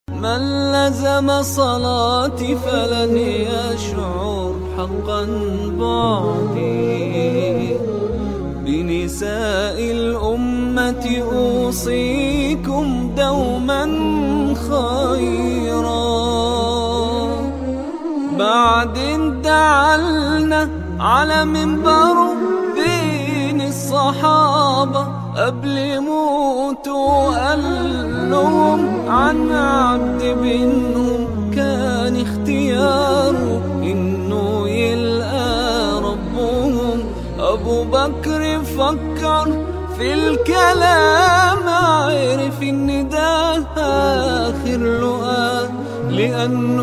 من لزم صلاتي فلن يشعر حقا بعدي. بنساء الأمة أوصيكم دوما خيرا. بعد دعلنا على منبر دين الصحابة قبل موتوا قال لهم عن عبد منهم كان اختياره إنه يلقى ربهم. أبو بكر فكر في الكلام عرف إن ده آخر لقاء، لأن